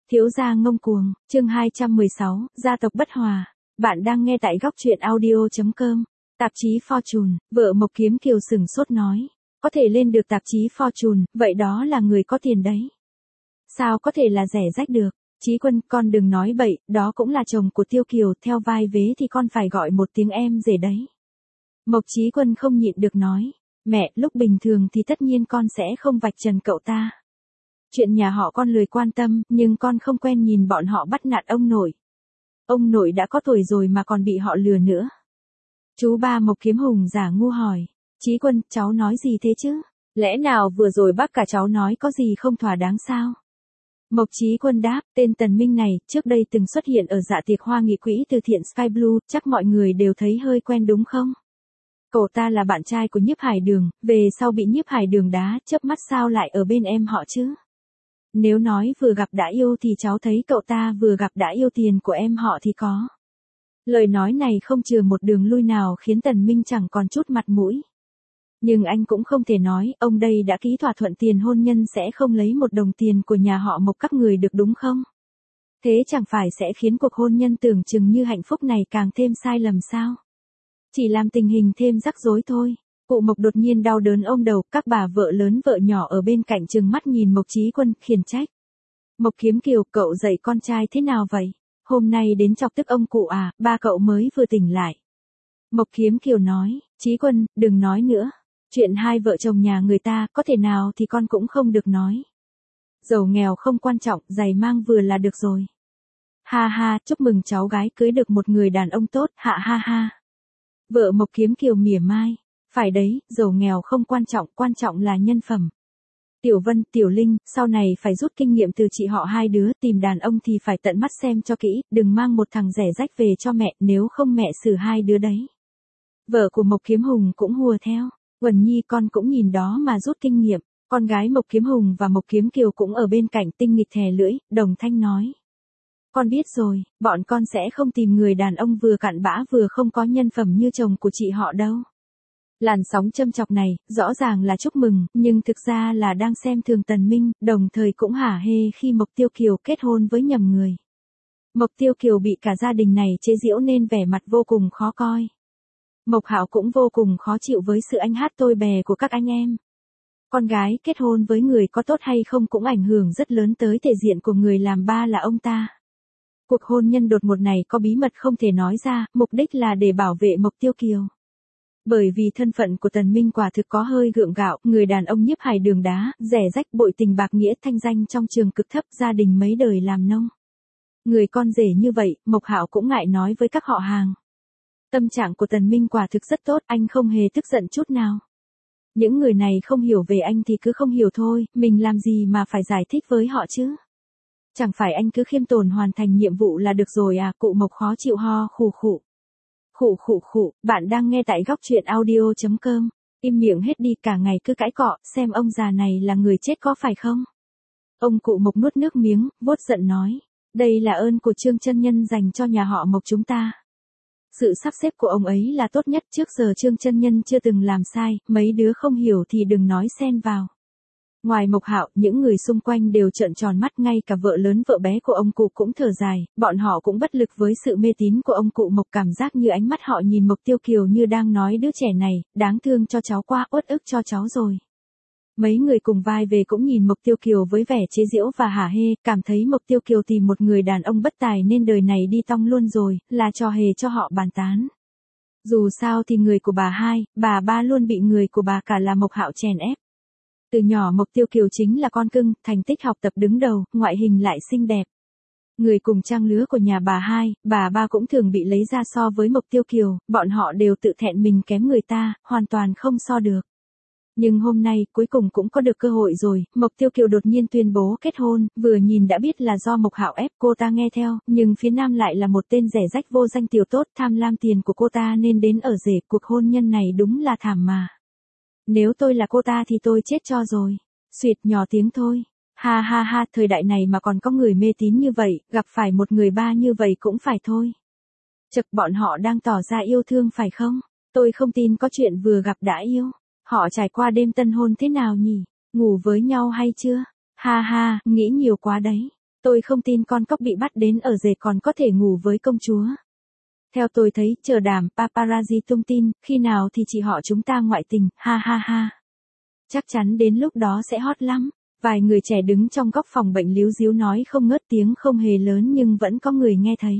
Thiếu gia ngông cuồng, chương 216, gia tộc bất hòa. Bạn đang nghe tại góc truyện audio.com. Tạp chí Fortune, vợ Mộc Kiếm Kiều sửng sốt nói. Có thể lên được tạp chí Fortune, vậy đó là người có tiền đấy. Sao có thể là rẻ rách được? Chí Quân, con đừng nói bậy, đó cũng là chồng của Tiêu Kiều, theo vai vế thì con phải gọi một tiếng em rể đấy. Mộc Chí Quân không nhịn được nói. Mẹ, lúc bình thường thì tất nhiên con sẽ không vạch trần cậu ta. Chuyện nhà họ con lười quan tâm, nhưng con không quen nhìn bọn họ bắt nạt ông nội. Ông nội đã có tuổi rồi mà còn bị họ lừa nữa. Chú ba Mộc Kiếm Hùng giả ngu hỏi. Chí Quân, cháu nói gì thế chứ? Lẽ nào vừa rồi bác cả cháu nói có gì không thỏa đáng sao? Mộc Chí Quân đáp, tên Tần Minh này, trước đây từng xuất hiện ở dạ tiệc hoa nghị quỹ từ thiện Sky Blue, chắc mọi người đều thấy hơi quen đúng không? Cậu ta là bạn trai của Nhiếp Hải Đường, về sau bị Nhiếp Hải Đường đá, chớp mắt sao lại ở bên em họ chứ? Nếu nói vừa gặp đã yêu thì cháu thấy cậu ta vừa gặp đã yêu tiền của em họ thì có. Lời nói này không chừa một đường lui nào khiến Tần Minh chẳng còn chút mặt mũi. Nhưng anh cũng không thể nói, ông đây đã ký thỏa thuận tiền hôn nhân sẽ không lấy một đồng tiền của nhà họ Mộc các người được đúng không? Thế chẳng phải sẽ khiến cuộc hôn nhân tưởng chừng như hạnh phúc này càng thêm sai lầm sao? Chỉ làm tình hình thêm rắc rối thôi. Cụ Mộc đột nhiên đau đớn ôm đầu, các bà vợ lớn vợ nhỏ ở bên cạnh trừng mắt nhìn Mộc Chí Quân, khiển trách. Mộc Kiếm Kiều, cậu dạy con trai thế nào vậy? Hôm nay đến chọc tức ông cụ à, ba cậu mới vừa tỉnh lại. Mộc Kiếm Kiều nói, Chí Quân, đừng nói nữa. Chuyện hai vợ chồng nhà người ta, có thể nào thì con cũng không được nói. Giàu nghèo không quan trọng, giày mang vừa là được rồi. Ha ha, chúc mừng cháu gái cưới được một người đàn ông tốt, hạ ha ha. Vợ Mộc Kiếm Kiều mỉa mai. Phải đấy, giàu nghèo không quan trọng là nhân phẩm. Tiểu Vân, Tiểu Linh, sau này phải rút kinh nghiệm từ chị họ hai đứa, tìm đàn ông thì phải tận mắt xem cho kỹ, đừng mang một thằng rẻ rách về cho mẹ, nếu không mẹ xử hai đứa đấy. Vợ của Mộc Kiếm Hùng cũng hùa theo. Quần Nhi, con cũng nhìn đó mà rút kinh nghiệm. Con gái Mộc Kiếm Hùng và Mộc Kiếm Kiều cũng ở bên cạnh tinh nghịch thè lưỡi, đồng thanh nói. Con biết rồi, bọn con sẽ không tìm người đàn ông vừa cặn bã vừa không có nhân phẩm như chồng của chị họ đâu. Làn sóng châm chọc này, rõ ràng là chúc mừng, nhưng thực ra là đang xem thường Tần Minh, đồng thời cũng hả hê khi Mộc Tiêu Kiều kết hôn với nhầm người. Mộc Tiêu Kiều bị cả gia đình này chế giễu nên vẻ mặt vô cùng khó coi. Mộc Hạo cũng vô cùng khó chịu với sự anh hát tôi bè của các anh em. Con gái kết hôn với người có tốt hay không cũng ảnh hưởng rất lớn tới thể diện của người làm ba là ông ta. Cuộc hôn nhân đột ngột này có bí mật không thể nói ra, mục đích là để bảo vệ Mộc Tiêu Kiều. Bởi vì thân phận của Tần Minh quả thực có hơi gượng gạo, người đàn ông Nhiếp Hải Đường đá, rẻ rách bội tình bạc nghĩa thanh danh trong trường cực thấp, gia đình mấy đời làm nông. Người con rể như vậy, Mộc Hạo cũng ngại nói với các họ hàng. Tâm trạng của Tần Minh quả thực rất tốt, anh không hề tức giận chút nào. Những người này không hiểu về anh thì cứ không hiểu thôi, mình làm gì mà phải giải thích với họ chứ? Chẳng phải anh cứ khiêm tốn hoàn thành nhiệm vụ là được rồi à? Cụ Mộc khó chịu ho khụ khụ. Khụ, bạn đang nghe tại góc truyện audio.com. Im miệng hết đi, cả ngày cứ cãi cọ, xem ông già này là người chết có phải không? Ông cụ Mộc nuốt nước miếng, vuốt giận nói. Đây là ơn của Trương chân nhân dành cho nhà họ Mộc chúng ta. Sự sắp xếp của ông ấy là tốt nhất, trước giờ Trương chân nhân chưa từng làm sai, mấy đứa không hiểu thì đừng nói xen vào. Ngoài Mộc Hạo, những người xung quanh đều trợn tròn mắt, ngay cả vợ lớn vợ bé của ông cụ cũng thở dài, bọn họ cũng bất lực với sự mê tín của ông cụ Mộc, cảm giác như ánh mắt họ nhìn Mộc Tiêu Kiều như đang nói đứa trẻ này, đáng thương cho cháu quá, uất ức cho cháu rồi. Mấy người cùng vai về cũng nhìn Mộc Tiêu Kiều với vẻ chế giễu và hả hê, cảm thấy Mộc Tiêu Kiều tìm một người đàn ông bất tài nên đời này đi tong luôn rồi, là trò hề cho họ bàn tán. Dù sao thì người của bà hai, bà ba luôn bị người của bà cả là Mộc Hạo chèn ép. Từ nhỏ Mộc Tiêu Kiều chính là con cưng, thành tích học tập đứng đầu, ngoại hình lại xinh đẹp. Người cùng trang lứa của nhà bà hai, bà ba cũng thường bị lấy ra so với Mộc Tiêu Kiều, bọn họ đều tự thẹn mình kém người ta, hoàn toàn không so được. Nhưng hôm nay, cuối cùng cũng có được cơ hội rồi, Mộc Tiêu Kiều đột nhiên tuyên bố kết hôn, vừa nhìn đã biết là do Mộc Hạo ép cô ta nghe theo, nhưng phía nam lại là một tên rẻ rách vô danh tiểu tốt, tham lam tiền của cô ta nên đến ở rể, cuộc hôn nhân này đúng là thảm mà. Nếu tôi là cô ta thì tôi chết cho rồi. Xuyệt nhỏ tiếng thôi. Ha ha ha, thời đại này mà còn có người mê tín như vậy, gặp phải một người ba như vậy cũng phải thôi. Chật, bọn họ đang tỏ ra yêu thương phải không? Tôi không tin có chuyện vừa gặp đã yêu. Họ trải qua đêm tân hôn thế nào nhỉ? Ngủ với nhau hay chưa? Ha ha, nghĩ nhiều quá đấy. Tôi không tin con cóc bị bắt đến ở rể còn có thể ngủ với công chúa. Theo tôi thấy, chờ đàm paparazzi tung tin, khi nào thì chị họ chúng ta ngoại tình, ha ha ha. Chắc chắn đến lúc đó sẽ hot lắm. Vài người trẻ đứng trong góc phòng bệnh líu ríu nói không ngớt, tiếng không hề lớn nhưng vẫn có người nghe thấy.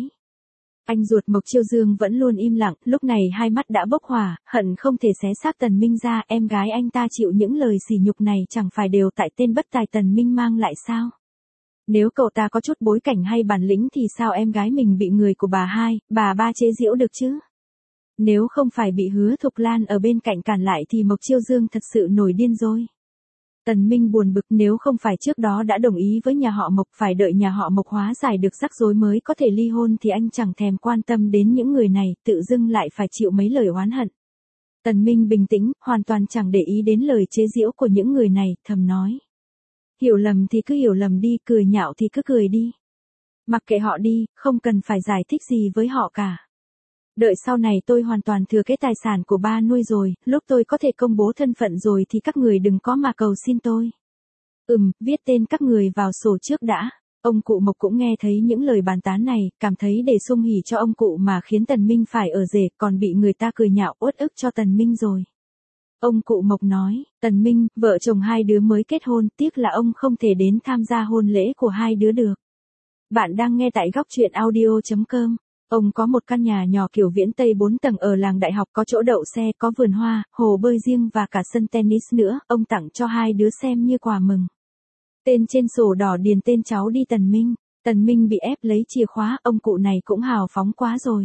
Anh ruột Mộc Chiêu Dương vẫn luôn im lặng, lúc này hai mắt đã bốc hỏa, hận không thể xé xác Tần Minh ra, em gái anh ta chịu những lời sỉ nhục này chẳng phải đều tại tên bất tài Tần Minh mang lại sao? Nếu cậu ta có chút bối cảnh hay bản lĩnh thì sao em gái mình bị người của bà hai, bà ba chế giễu được chứ? Nếu không phải bị Hứa Thục Lan ở bên cạnh cản lại thì Mộc Chiêu Dương thật sự nổi điên rồi. Tần Minh buồn bực, nếu không phải trước đó đã đồng ý với nhà họ Mộc, phải đợi nhà họ Mộc hóa giải được rắc rối mới có thể ly hôn thì anh chẳng thèm quan tâm đến những người này, tự dưng lại phải chịu mấy lời oán hận. Tần Minh bình tĩnh, hoàn toàn chẳng để ý đến lời chế giễu của những người này, thầm nói. Hiểu lầm thì cứ hiểu lầm đi, cười nhạo thì cứ cười đi. Mặc kệ họ đi, không cần phải giải thích gì với họ cả. Đợi sau này tôi hoàn toàn thừa kế tài sản của ba nuôi rồi, lúc tôi có thể công bố thân phận rồi thì các người đừng có mà cầu xin tôi. Viết tên các người vào sổ trước đã. Ông cụ Mộc cũng nghe thấy những lời bàn tán này, cảm thấy để sum hỉ cho ông cụ mà khiến Tần Minh phải ở rể, còn bị người ta cười nhạo uất ức cho Tần Minh rồi. Ông cụ Mộc nói, Tần Minh, vợ chồng hai đứa mới kết hôn, tiếc là ông không thể đến tham gia hôn lễ của hai đứa được. Bạn đang nghe tại góc truyện audio.com. Ông có một căn nhà nhỏ kiểu viễn Tây 4 tầng ở làng đại học, có chỗ đậu xe, có vườn hoa, hồ bơi riêng và cả sân tennis nữa, ông tặng cho hai đứa xem như quà mừng. Tên trên sổ đỏ điền tên cháu đi Tần Minh. Tần Minh bị ép lấy chìa khóa, ông cụ này cũng hào phóng quá rồi.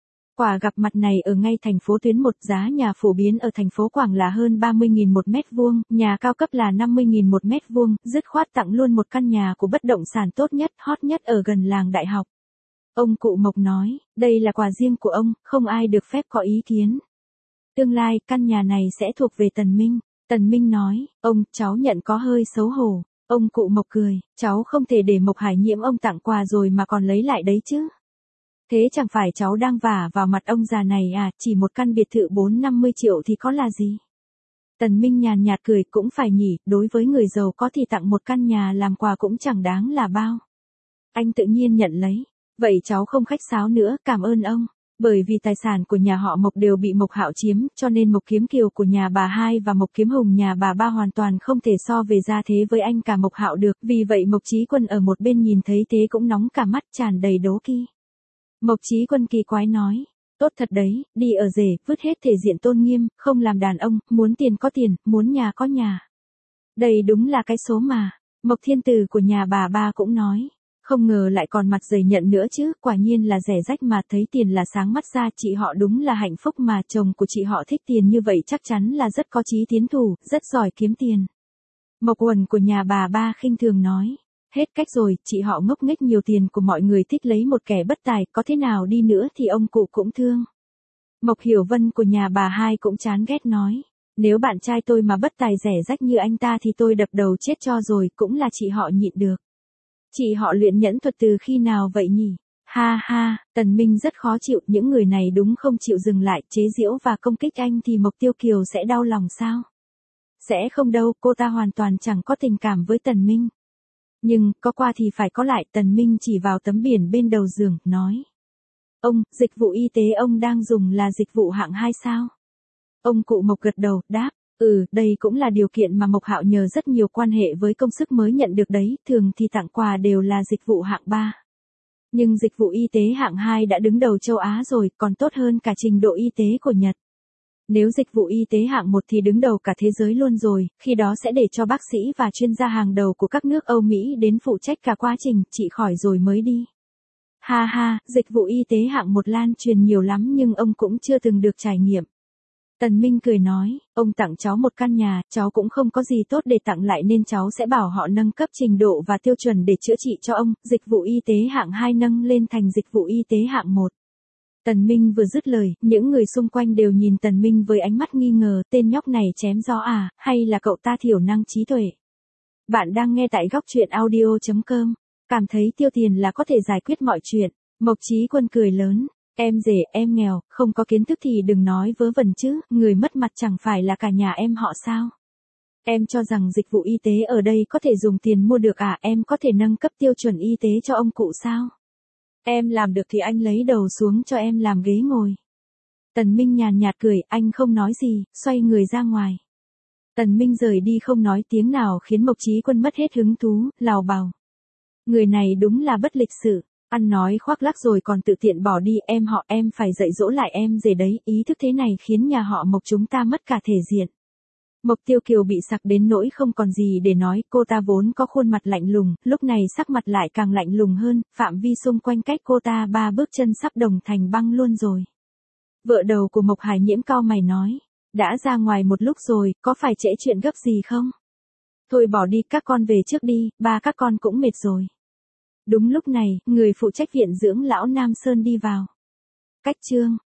Quả gặp mặt này ở ngay thành phố Tuyến 1, giá nhà phổ biến ở thành phố Quảng là hơn 30.000 một mét vuông, nhà cao cấp là 50.000 một mét vuông, dứt khoát tặng luôn một căn nhà của bất động sản tốt nhất, hot nhất ở gần làng đại học. Ông cụ Mộc nói, đây là quà riêng của ông, không ai được phép có ý kiến. Tương lai, căn nhà này sẽ thuộc về Tần Minh. Tần Minh nói, ông, cháu nhận có hơi xấu hổ. Ông cụ Mộc cười, cháu không thể để Mộc Hải Nhiễm ông tặng quà rồi mà còn lấy lại đấy chứ. Thế chẳng phải cháu đang vả vào mặt ông già này à, chỉ một căn biệt thự 4-50 triệu thì có là gì. Tần Minh nhàn nhạt cười, cũng phải nhỉ, đối với người giàu có thì tặng một căn nhà làm quà cũng chẳng đáng là bao. Anh tự nhiên nhận lấy. Vậy cháu không khách sáo nữa, cảm ơn ông. Bởi vì tài sản của nhà họ Mộc đều bị Mộc Hạo chiếm, cho nên Mộc Kiếm Kiều của nhà bà hai và Mộc Kiếm Hùng nhà bà ba hoàn toàn không thể so về gia thế với anh cả Mộc Hạo được. Vì vậy Mộc Chí Quân ở một bên nhìn thấy thế cũng nóng cả mắt, tràn đầy đố kỵ. Mộc Chí Quân kỳ quái nói, tốt thật đấy, đi ở rể, vứt hết thể diện tôn nghiêm, không làm đàn ông, muốn tiền có tiền, muốn nhà có nhà. Đây đúng là cái số mà. Mộc Thiên Từ của nhà bà ba cũng nói. Không ngờ lại còn mặt dày nhận nữa chứ, quả nhiên là rẻ rách mà, thấy tiền là sáng mắt ra, chị họ đúng là hạnh phúc mà, chồng của chị họ thích tiền như vậy chắc chắn là rất có chí tiến thủ, rất giỏi kiếm tiền. Mộc Uẩn của nhà bà ba khinh thường nói, hết cách rồi, chị họ ngốc nghếch nhiều tiền của mọi người thích lấy một kẻ bất tài, có thế nào đi nữa thì ông cụ cũng thương. Mộc Hiểu Vân của nhà bà hai cũng chán ghét nói, nếu bạn trai tôi mà bất tài rẻ rách như anh ta thì tôi đập đầu chết cho rồi, cũng là chị họ nhịn được. Chị họ luyện nhẫn thuật từ khi nào vậy nhỉ? Ha ha, Tần Minh rất khó chịu, những người này đúng không chịu dừng lại, chế giễu và công kích anh thì Mộc Tiêu Kiều sẽ đau lòng sao? Sẽ không đâu, cô ta hoàn toàn chẳng có tình cảm với Tần Minh. Nhưng, có qua thì phải có lại, Tần Minh chỉ vào tấm biển bên đầu giường, nói. Ông, dịch vụ y tế ông đang dùng là dịch vụ hạng 2 sao? Ông cụ Mộc gật đầu, đáp. Đây cũng là điều kiện mà Mộc Hạo nhờ rất nhiều quan hệ với công sức mới nhận được đấy, thường thì tặng quà đều là dịch vụ hạng 3. Nhưng dịch vụ y tế hạng 2 đã đứng đầu châu Á rồi, còn tốt hơn cả trình độ y tế của Nhật. Nếu dịch vụ y tế hạng 1 thì đứng đầu cả thế giới luôn rồi, khi đó sẽ để cho bác sĩ và chuyên gia hàng đầu của các nước Âu Mỹ đến phụ trách cả quá trình, trị khỏi rồi mới đi. Ha ha, dịch vụ y tế hạng 1 lan truyền nhiều lắm nhưng ông cũng chưa từng được trải nghiệm. Tần Minh cười nói, ông tặng cháu một căn nhà, cháu cũng không có gì tốt để tặng lại nên cháu sẽ bảo họ nâng cấp trình độ và tiêu chuẩn để chữa trị cho ông, dịch vụ y tế hạng 2 nâng lên thành dịch vụ y tế hạng 1. Tần Minh vừa dứt lời, những người xung quanh đều nhìn Tần Minh với ánh mắt nghi ngờ, tên nhóc này chém gió à, hay là cậu ta thiểu năng trí tuệ. Bạn đang nghe tại góc truyện audio.com, cảm thấy tiêu tiền là có thể giải quyết mọi chuyện. Mộc Chí Quân cười lớn. Em rể, em nghèo, không có kiến thức thì đừng nói vớ vẩn chứ, người mất mặt chẳng phải là cả nhà em họ sao. Em cho rằng dịch vụ y tế ở đây có thể dùng tiền mua được à? Em có thể nâng cấp tiêu chuẩn y tế cho ông cụ sao? Em làm được thì anh lấy đầu xuống cho em làm ghế ngồi. Tần Minh nhàn nhạt cười, anh không nói gì, xoay người ra ngoài. Tần Minh rời đi không nói tiếng nào khiến Mộc Chí Quân mất hết hứng thú, lào bào. Người này đúng là bất lịch sự, ăn nói khoác lác rồi còn tự tiện bỏ đi, em phải dạy dỗ lại em rể đấy, ý thức thế này khiến nhà họ Mộc chúng ta mất cả thể diện. Mộc Tiêu Kiều bị sặc đến nỗi không còn gì để nói, cô ta vốn có khuôn mặt lạnh lùng, lúc này sắc mặt lại càng lạnh lùng hơn, phạm vi xung quanh cách cô ta 3 bước chân sắp đồng thành băng luôn rồi. Vợ đầu của Mộc Hải Nhiễm cau mày nói, đã ra ngoài một lúc rồi, có phải trễ chuyện gấp gì không? Thôi bỏ đi, các con về trước đi, ba các con cũng mệt rồi. Đúng lúc này, người phụ trách viện dưỡng lão Nam Sơn đi vào. Cách chương